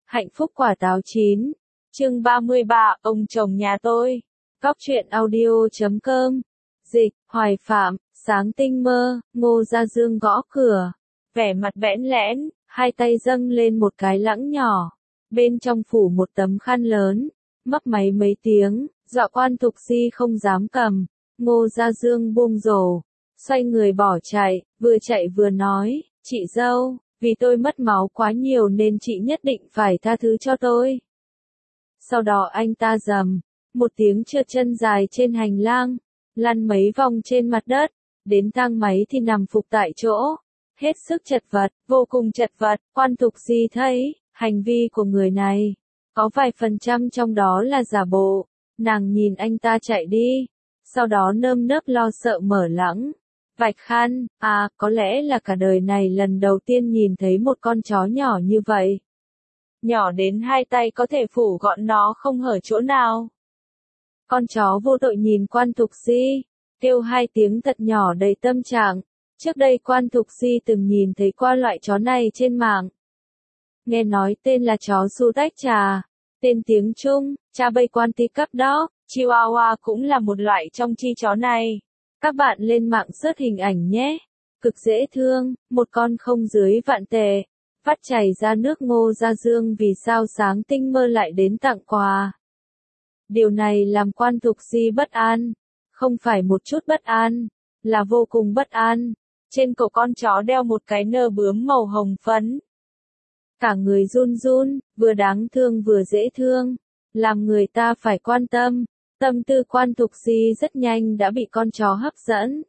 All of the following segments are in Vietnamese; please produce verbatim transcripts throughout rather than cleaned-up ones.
Hạnh phúc quả táo chín. Chương ba mươi ba, ông chồng nhà tôi. Góc truyện audio chấm com. Dịch, Hoài Phạm, sáng tinh mơ, Ngô Gia Dương gõ cửa. Vẻ mặt bẽn lẽn, hai tay dâng lên một cái lẵng nhỏ. Bên trong phủ một tấm khăn lớn. Mấp máy mấy tiếng, dọa quan Thục Si không dám cầm. Ngô Gia Dương buông rổ. Xoay người bỏ chạy, vừa chạy vừa nói, chị dâu, vì tôi mất máu quá nhiều nên chị nhất định phải tha thứ cho tôi. Sau đó anh ta rầm một tiếng trượt chân dài trên hành lang, lăn mấy vòng trên mặt đất, đến thang máy thì nằm phục tại chỗ, hết sức chật vật, vô cùng chật vật. Quan Thục Si thấy, hành vi của người này, có vài phần trăm trong đó là giả bộ, nàng nhìn anh ta chạy đi, sau đó nơm nớp lo sợ mở lẵng. Vạch khăn, à, có lẽ là cả đời này lần đầu tiên nhìn thấy một con chó nhỏ như vậy. Nhỏ đến hai tay có thể phủ gọn nó không hở chỗ nào. Con chó vô tội nhìn quan Thục Si, kêu hai tiếng thật nhỏ đầy tâm trạng. Trước đây quan Thục Si từng nhìn thấy qua loại chó này trên mạng. Nghe nói tên là chó su tách trà, tên tiếng Trung, cha bay quan ti cấp đó, Chihuahua cũng là một loại trong chi chó này. Các bạn lên mạng search hình ảnh nhé. Cực dễ thương, một con không dưới vạn tệ. Vắt chảy ra nước. Ngô Gia Dương vì sao sáng tinh mơ lại đến tặng quà. Điều này làm quan Thục Si bất an. Không phải một chút bất an, là vô cùng bất an. Trên cổ con chó đeo một cái nơ bướm màu hồng phấn. Cả người run run, vừa đáng thương vừa dễ thương. Làm người ta phải quan tâm. Tâm tư quan Thục Si rất nhanh đã bị con chó hấp dẫn.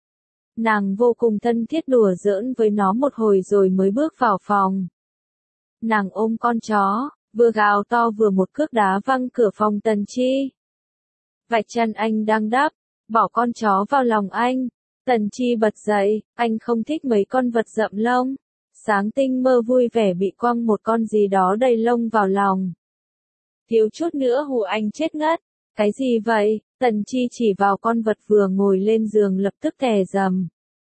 Nàng vô cùng thân thiết đùa giỡn với nó một hồi rồi mới bước vào phòng. Nàng ôm con chó, vừa gào to vừa một cước đá văng cửa phòng Tần Chi. Vạch chân anh đang đắp, bỏ con chó vào lòng anh. Tần Chi bật dậy, anh không thích mấy con vật rậm lông. Sáng tinh mơ vui vẻ bị quăng một con gì đó đầy lông vào lòng. Thiếu chút nữa hù anh chết ngất. Cái gì vậy? Tần Chi chỉ vào con vật vừa ngồi lên giường lập tức tè rầm.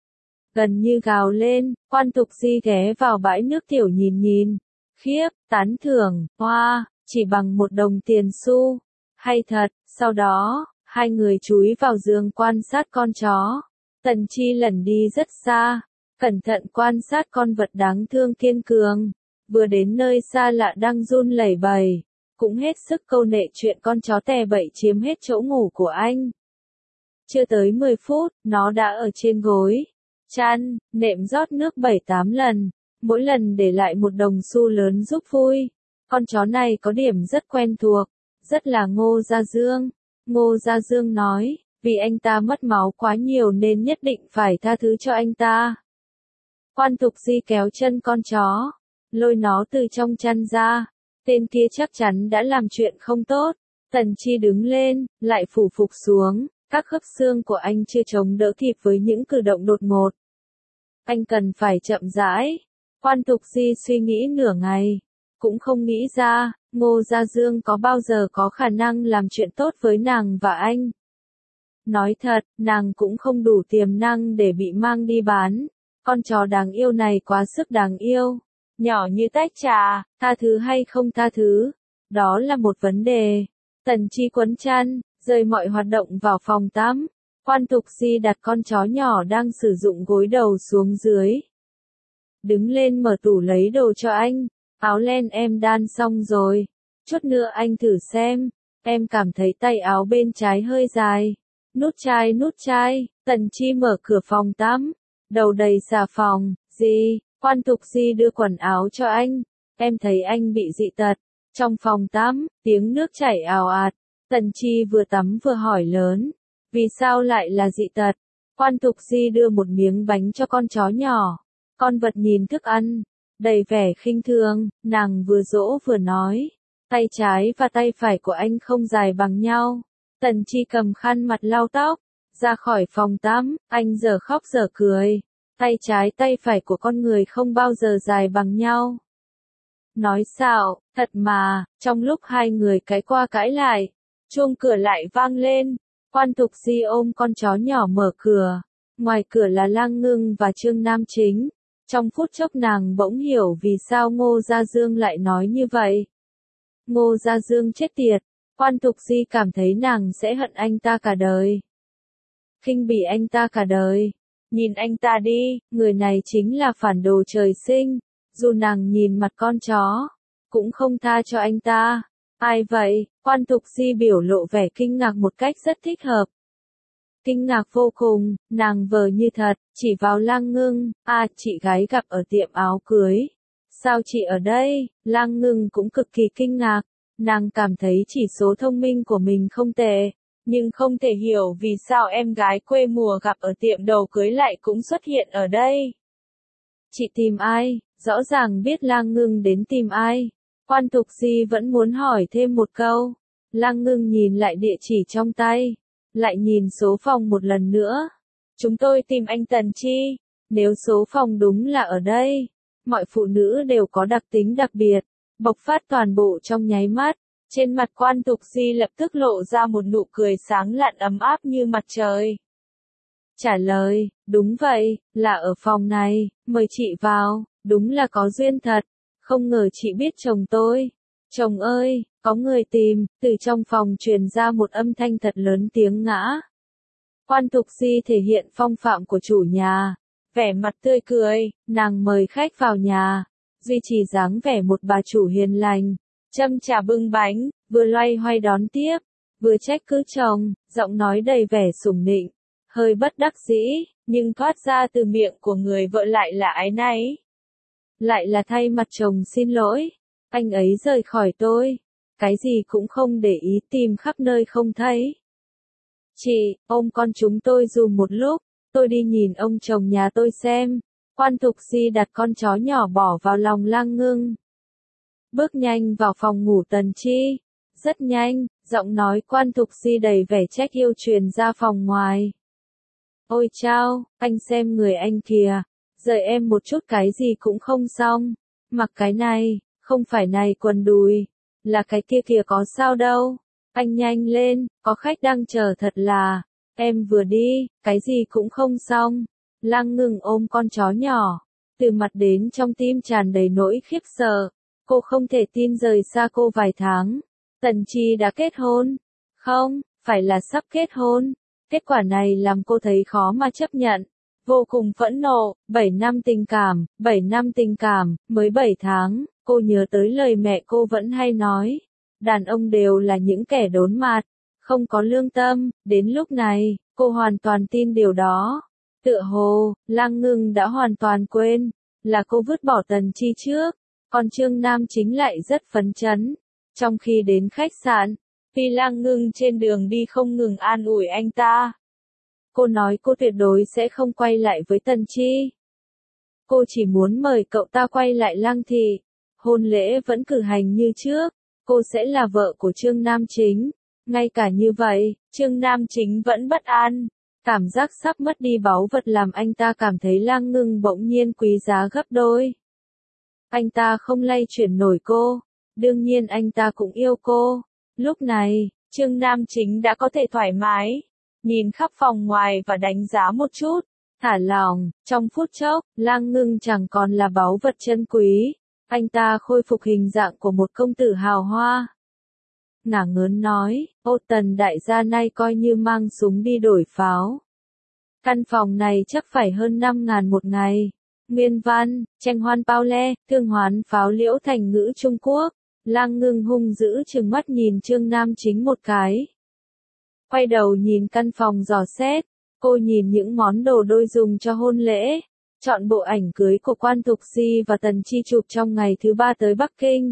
Gần như gào lên, quan Thục Si ghé vào bãi nước tiểu nhìn nhìn. Khiếp, tán thưởng, hoa, chỉ bằng một đồng tiền xu. Hay thật, sau đó, hai người chúi vào giường quan sát con chó. Tần Chi lẩn đi rất xa, cẩn thận quan sát con vật đáng thương kiên cường. Vừa đến nơi xa lạ đang run lẩy bẩy. Cũng hết sức câu nệ chuyện con chó tè bậy chiếm hết chỗ ngủ của anh. Chưa tới mười phút, nó đã ở trên gối, chăn, nệm rót nước bảy tám lần, mỗi lần để lại một đồng xu lớn giúp vui. Con chó này có điểm rất quen thuộc, rất là Ngô Gia Dương. Ngô Gia Dương nói, vì anh ta mất máu quá nhiều nên nhất định phải tha thứ cho anh ta. Quan Thục Si kéo chân con chó, lôi nó từ trong chăn ra. Tên kia chắc chắn đã làm chuyện không tốt. Tần Chi đứng lên, lại phủ phục xuống. Các khớp xương của anh chưa chống đỡ kịp với những cử động đột ngột. Anh cần phải chậm rãi. Quan Thục Si suy nghĩ nửa ngày. Cũng không nghĩ ra, Ngô Gia Dương có bao giờ có khả năng làm chuyện tốt với nàng và anh. Nói thật, nàng cũng không đủ tiềm năng để bị mang đi bán. Con chó đáng yêu này quá sức đáng yêu. Nhỏ như tách trà, tha thứ hay không tha thứ, đó là một vấn đề. Tần Chi quấn chăn, rời mọi hoạt động vào phòng tắm. Quan Thục Si đặt con chó nhỏ đang sử dụng gối đầu xuống dưới. Đứng lên mở tủ lấy đồ cho anh. Áo len em đan xong rồi. Chút nữa anh thử xem. Em cảm thấy tay áo bên trái hơi dài. Nút chai nút chai. Tần Chi mở cửa phòng tắm. Đầu đầy xà phòng. Gì? Quan Thục Si đưa quần áo cho anh. Em thấy anh bị dị tật. Trong phòng tắm, tiếng nước chảy ào ạt. Tần Chi vừa tắm vừa hỏi lớn. Vì sao lại là dị tật? Quan Thục Si đưa một miếng bánh cho con chó nhỏ. Con vật nhìn thức ăn, đầy vẻ khinh thường, nàng vừa dỗ vừa nói. Tay trái và tay phải của anh không dài bằng nhau. Tần Chi cầm khăn mặt lau tóc. Ra khỏi phòng tắm, anh giờ khóc giờ cười. Tay trái tay phải của con người không bao giờ dài bằng nhau. Nói xạo, thật mà, trong lúc hai người cãi qua cãi lại, chuông cửa lại vang lên. Quan Thục Si ôm con chó nhỏ mở cửa. Ngoài cửa là Lang Ngưng và Trương Nam Chính. Trong phút chốc nàng bỗng hiểu vì sao Ngô Gia Dương lại nói như vậy. Ngô Gia Dương chết tiệt, Quan Thục Di cảm thấy nàng sẽ hận anh ta cả đời. Khinh bỉ anh ta cả đời. Nhìn anh ta đi, người này chính là phản đồ trời sinh, dù nàng nhìn mặt con chó, cũng không tha cho anh ta. Ai vậy? Quan Thục Di biểu lộ vẻ kinh ngạc một cách rất thích hợp. Kinh ngạc vô cùng, nàng vờ như thật, chỉ vào Lang Ngưng, à, chị gái gặp ở tiệm áo cưới. Sao chị ở đây? Lang Ngưng cũng cực kỳ kinh ngạc, nàng cảm thấy chỉ số thông minh của mình không tệ, nhưng không thể hiểu vì sao em gái quê mùa gặp ở tiệm đầu cưới lại cũng xuất hiện ở đây. Chị tìm ai? Rõ ràng biết Lang Ngưng đến tìm ai. Quan Thục Di vẫn muốn hỏi thêm một câu. Lang Ngưng nhìn lại địa chỉ trong tay, lại nhìn số phòng một lần nữa. Chúng tôi tìm anh Tần Chi. Nếu số phòng đúng là ở đây, mọi phụ nữ đều có đặc tính đặc biệt, bộc phát toàn bộ trong nháy mắt. Trên mặt Quan Thục Di lập tức lộ ra một nụ cười sáng lạn ấm áp như mặt trời. Trả lời, đúng vậy, là ở phòng này, mời chị vào, đúng là có duyên thật. Không ngờ chị biết chồng tôi. Chồng ơi, có người tìm, từ trong phòng truyền ra một âm thanh thật lớn tiếng ngã. Quan Thục Di thể hiện phong phạm của chủ nhà, vẻ mặt tươi cười, nàng mời khách vào nhà, duy trì dáng vẻ một bà chủ hiền lành, châm trà bưng bánh, vừa loay hoay đón tiếp, vừa trách cứ chồng, giọng nói đầy vẻ sủng nịnh, hơi bất đắc dĩ, nhưng thoát ra từ miệng của người vợ lại là áy náy. Lại là thay mặt chồng xin lỗi, anh ấy rời khỏi tôi, cái gì cũng không để ý tìm khắp nơi không thấy. Chị, ôm con chúng tôi dùm một lúc, tôi đi nhìn ông chồng nhà tôi xem. Quan Thục Di đặt con chó nhỏ bỏ vào lòng Lang Ngưng. Bước nhanh vào phòng ngủ Tần Chi. Rất nhanh, giọng nói Quan Thục Di đầy vẻ trách yêu truyền ra phòng ngoài. Ôi chao, anh xem người anh kìa, rời em một chút cái gì cũng không xong. Mặc cái này, không phải này quần đùi, là cái kia kìa có sao đâu. Anh nhanh lên, có khách đang chờ thật là. Em vừa đi, cái gì cũng không xong. Lang Ngưng ôm con chó nhỏ, từ mặt đến trong tim tràn đầy nỗi khiếp sợ. Cô không thể tin rời xa cô vài tháng, Tần Chi đã kết hôn. Không, phải là sắp kết hôn. Kết quả này làm cô thấy khó mà chấp nhận. Vô cùng phẫn nộ, bảy năm tình cảm, bảy năm tình cảm, mới bảy tháng, cô nhớ tới lời mẹ cô vẫn hay nói. Đàn ông đều là những kẻ đốn mặt, không có lương tâm, đến lúc này, cô hoàn toàn tin điều đó. Tựa hồ, Lang Ngưng đã hoàn toàn quên, là cô vứt bỏ Tần Chi trước, còn Trương Nam Chính lại rất phấn chấn. Trong khi đến khách sạn, vì Lang Ngưng trên đường đi không ngừng an ủi anh ta. Cô nói cô tuyệt đối sẽ không quay lại với Tần Chi. Cô chỉ muốn mời cậu ta quay lại Lang thị. Hôn lễ vẫn cử hành như trước, cô sẽ là vợ của Trương Nam Chính. Ngay cả như vậy, Trương Nam Chính vẫn bất an. Cảm giác sắp mất đi báu vật làm anh ta cảm thấy Lang Ngưng bỗng nhiên quý giá gấp đôi. Anh ta không lay chuyển nổi cô, đương nhiên anh ta cũng yêu cô. Lúc này, Trương Nam Chính đã có thể thoải mái, nhìn khắp phòng ngoài và đánh giá một chút, thả lỏng. Trong phút chốc, Lang Ngưng chẳng còn là báu vật chân quý, anh ta khôi phục hình dạng của một công tử hào hoa. Ngả ngớn nói, ô Tần đại gia nay coi như mang súng đi đổi pháo. Căn phòng này chắc phải hơn năm ngàn một ngày. Nguyên văn, tranh hoan bao le, thương hoán pháo liễu thành ngữ Trung Quốc. Lang Ngưng hung dữ trừng mắt nhìn Trương Nam Chính một cái. Quay đầu nhìn căn phòng dò xét, cô nhìn những món đồ đôi dùng cho hôn lễ. Chọn bộ ảnh cưới của Quan Thục Di và Tần Chi chụp trong ngày thứ ba tới Bắc Kinh.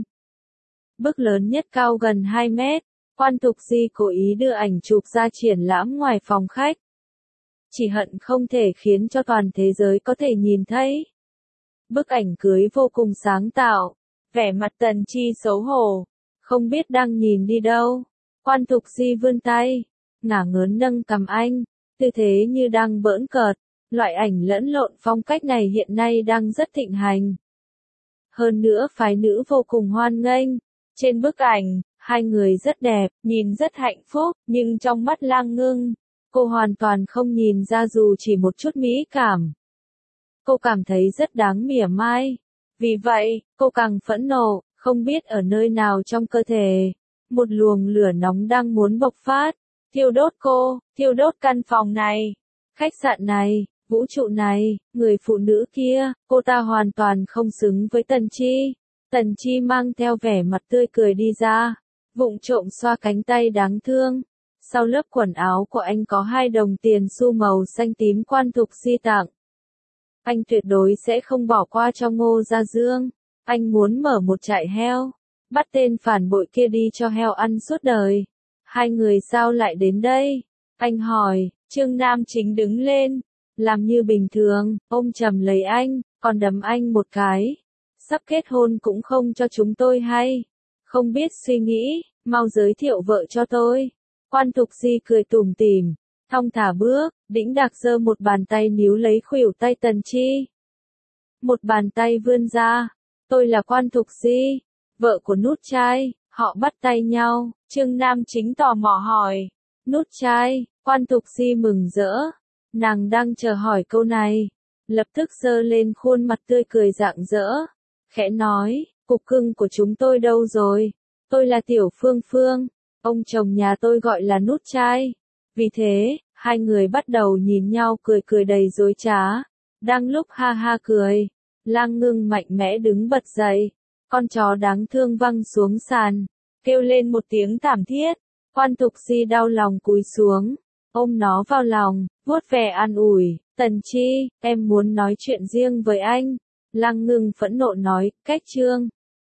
Bức lớn nhất cao gần hai mét, Quan Thục Di cố ý đưa ảnh chụp ra triển lãm ngoài phòng khách. Chỉ hận không thể khiến cho toàn thế giới có thể nhìn thấy. Bức ảnh cưới vô cùng sáng tạo, vẻ mặt Tần Chi xấu hổ, không biết đang nhìn đi đâu. Quan Thục Di vươn tay, ngả ngớn nâng cầm anh, tư thế như đang bỡn cợt. Loại ảnh lẫn lộn phong cách này hiện nay đang rất thịnh hành. Hơn nữa phái nữ vô cùng hoan nghênh. Trên bức ảnh, hai người rất đẹp, nhìn rất hạnh phúc, nhưng trong mắt Lang Ngưng, cô hoàn toàn không nhìn ra dù chỉ một chút mỹ cảm. cô cảm thấy rất đáng mỉa mai. Vì vậy, cô càng phẫn nộ, không biết ở nơi nào trong cơ thể. Một luồng lửa nóng đang muốn bộc phát, thiêu đốt cô, thiêu đốt căn phòng này, khách sạn này, vũ trụ này, người phụ nữ kia, cô ta hoàn toàn không xứng với Tần Chi. Tần Chi mang theo vẻ mặt tươi cười đi ra, vụng trộm xoa cánh tay đáng thương. Sau lớp quần áo của anh có hai đồng tiền xu màu xanh tím Quan Thục Di tặng. Anh tuyệt đối sẽ không bỏ qua cho Ngô Gia Dương. Anh muốn mở một trại heo, bắt tên phản bội kia đi cho heo ăn suốt đời. Hai người sao lại đến đây? Anh hỏi. Trương Nam Chính đứng lên, làm như bình thường, ôm chầm lấy anh, còn đấm anh một cái. Sắp kết hôn cũng không cho chúng tôi hay. Không biết suy nghĩ, mau giới thiệu vợ cho tôi. Quan Thục Di cười tủm tỉm, thong thả bước, đĩnh đạc giơ một bàn tay níu lấy khuỷu tay Tần Chi. Một bàn tay vươn ra. Tôi là Quan Thục Di, vợ của Nút Trai. Họ bắt tay nhau. Trương Nam Chính tò mò hỏi. Nút Trai? Quan Thục Di mừng rỡ. Nàng đang chờ hỏi câu này. Lập tức giơ lên khuôn mặt tươi cười rạng rỡ. Khẽ nói, cục cưng của chúng tôi đâu rồi? Tôi là Tiểu Phương Phương. Ông chồng nhà tôi gọi là Nút Trai. Vì thế, hai người bắt đầu nhìn nhau cười cười đầy dối trá. Đang lúc ha ha cười, Lang Ngưng mạnh mẽ đứng bật dậy. Con chó đáng thương văng xuống sàn, kêu lên một tiếng thảm thiết. Quan Thục Di đau lòng cúi xuống, ôm nó vào lòng, vuốt ve an ủi. Tần Chi, em muốn nói chuyện riêng với anh. Lang Ngưng phẫn nộ nói, cách Trương